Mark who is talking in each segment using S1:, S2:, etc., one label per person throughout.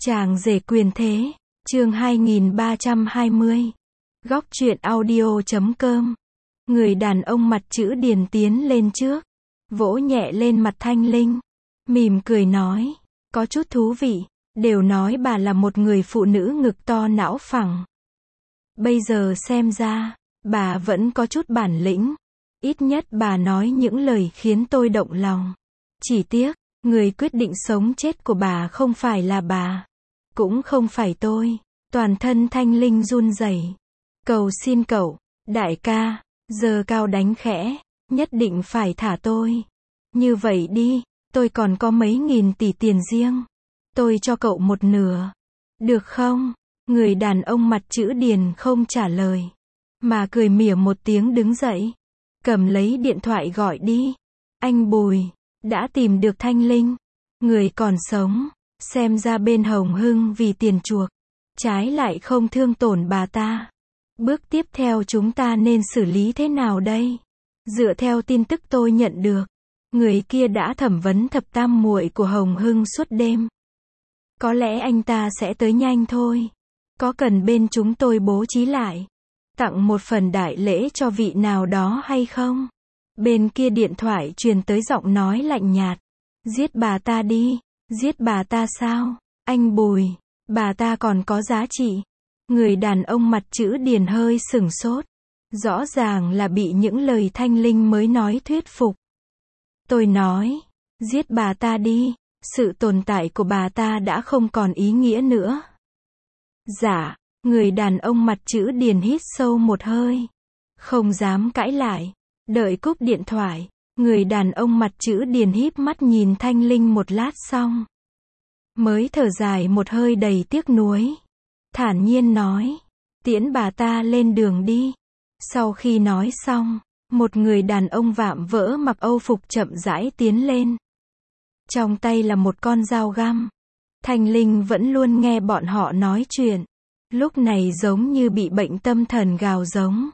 S1: Chàng rể quyền thế, chương 2320. Góc truyện audio.com. Người đàn ông mặt chữ điền tiến lên trước, vỗ nhẹ lên mặt Thanh Linh, mỉm cười nói, có chút thú vị, đều nói bà là một người phụ nữ ngực to não phẳng. Bây giờ xem ra, bà vẫn có chút bản lĩnh, ít nhất bà nói những lời khiến tôi động lòng. Chỉ tiếc, người quyết định sống chết của bà không phải là bà, cũng không phải tôi. Toàn thân Thanh Linh run rẩy. Cầu xin cậu, đại ca, giơ cao đánh khẽ, nhất định phải thả tôi. Như vậy đi, tôi còn có mấy nghìn tỷ tiền riêng. Tôi cho cậu một nửa. Được không? Người đàn ông mặt chữ điền không trả lời, mà cười mỉa một tiếng đứng dậy. Cầm lấy điện thoại gọi đi. Anh Bùi, đã tìm được Thanh Linh. Người còn sống, xem ra bên Hồng Hưng vì tiền chuộc, trái lại không thương tổn bà ta. Bước tiếp theo chúng ta nên xử lý thế nào đây? Dựa theo tin tức tôi nhận được, người kia đã thẩm vấn thập tam muội của Hồng Hưng suốt đêm. Có lẽ anh ta sẽ tới nhanh thôi. Có cần bên chúng tôi bố trí lại, tặng một phần đại lễ cho vị nào đó hay không? Bên kia điện thoại truyền tới giọng nói lạnh nhạt. Giết bà ta đi. Giết bà ta sao? Anh Bùi, bà ta còn có giá trị. Người đàn ông mặt chữ điền hơi sửng sốt. Rõ ràng là bị những lời Thanh Linh mới nói thuyết phục. Tôi nói, giết bà ta đi, sự tồn tại của bà ta đã không còn ý nghĩa nữa. Dạ, người đàn ông mặt chữ điền hít sâu một hơi, không dám cãi lại. Đợi cúp điện thoại, người đàn ông mặt chữ điền híp mắt nhìn Thanh Linh một lát xong, mới thở dài một hơi đầy tiếc nuối. Thản nhiên nói, tiễn bà ta lên đường đi. Sau khi nói xong, một người đàn ông vạm vỡ mặc âu phục chậm rãi tiến lên. Trong tay là một con dao găm. Thanh Linh vẫn luôn nghe bọn họ nói chuyện, lúc này giống như bị bệnh tâm thần gào giống.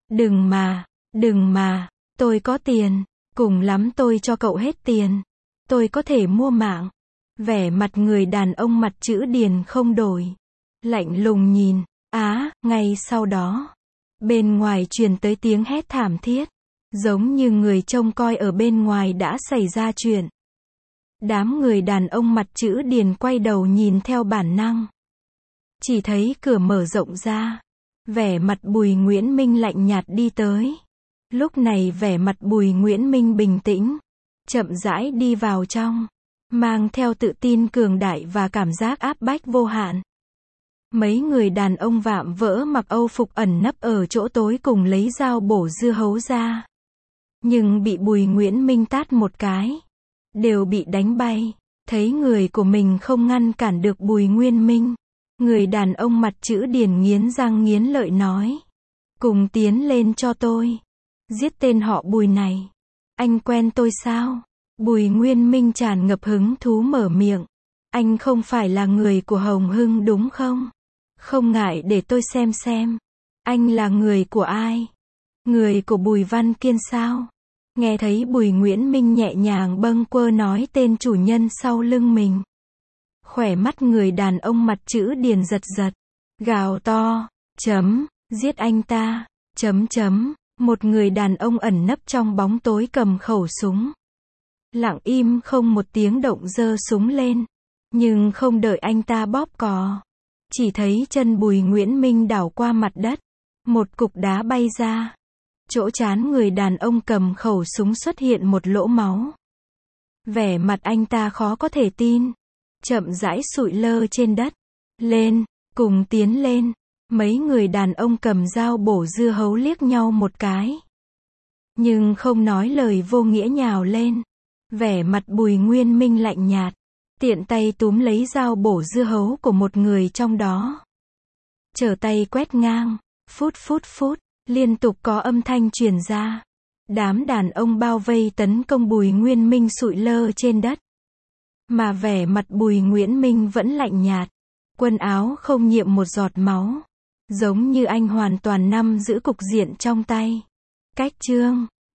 S1: Đừng mà, tôi có tiền, cùng lắm tôi cho cậu hết tiền. Tôi có thể mua mạng. Vẻ mặt người đàn ông mặt chữ điền không đổi, lạnh lùng nhìn. Ngay sau đó, bên ngoài truyền tới tiếng hét thảm thiết, giống như người trông coi ở bên ngoài đã xảy ra chuyện. Đám người đàn ông mặt chữ điền quay đầu nhìn theo bản năng. Chỉ thấy cửa mở rộng ra, vẻ mặt Bùi Nguyễn Minh lạnh nhạt đi tới. Lúc này vẻ mặt Bùi Nguyễn Minh bình tĩnh, chậm rãi đi vào trong, mang theo tự tin cường đại và cảm giác áp bách vô hạn. Mấy người đàn ông vạm vỡ mặc âu phục ẩn nấp ở chỗ tối cùng lấy dao bổ dưa hấu ra. Nhưng bị Bùi Nguyễn Minh tát một cái, đều bị đánh bay. Thấy người của mình không ngăn cản được Bùi Nguyễn Minh, người đàn ông mặt chữ điền nghiến răng nghiến lợi nói, cùng tiến lên cho tôi. Giết tên họ Bùi này. Anh quen tôi sao? Bùi Nguyễn Minh tràn ngập hứng thú mở miệng. Anh không phải là người của Hồng Hưng đúng không? Không ngại để tôi xem. Anh là người của ai? Người của Bùi Văn Kiên sao? Nghe thấy Bùi Nguyễn Minh nhẹ nhàng bâng quơ nói tên chủ nhân sau lưng mình, khỏe mắt người đàn ông mặt chữ điền giật giật, gào to, giết anh ta, Một người đàn ông ẩn nấp trong bóng tối cầm khẩu súng, lặng im không một tiếng động giơ súng lên, nhưng không đợi anh ta bóp cò, chỉ thấy chân Bùi Nguyễn Minh đảo qua mặt đất, một cục đá bay ra. Chỗ trán người đàn ông cầm khẩu súng xuất hiện một lỗ máu. Vẻ mặt anh ta khó có thể tin, chậm rãi sụi lơ trên đất. Lên, cùng tiến lên. Mấy người đàn ông cầm dao bổ dưa hấu liếc nhau một cái, nhưng không nói lời vô nghĩa nhào lên. Vẻ mặt Bùi Nguyễn Minh lạnh nhạt, tiện tay túm lấy dao bổ dưa hấu của một người trong đó, trở tay quét ngang. Phút, liên tục có âm thanh truyền ra. Đám đàn ông bao vây tấn công Bùi Nguyễn Minh sụi lơ trên đất, mà vẻ mặt Bùi Nguyễn Minh vẫn lạnh nhạt, quần áo không nhiễm một giọt máu, giống như anh hoàn toàn nắm giữ cục diện trong tay. Cách chương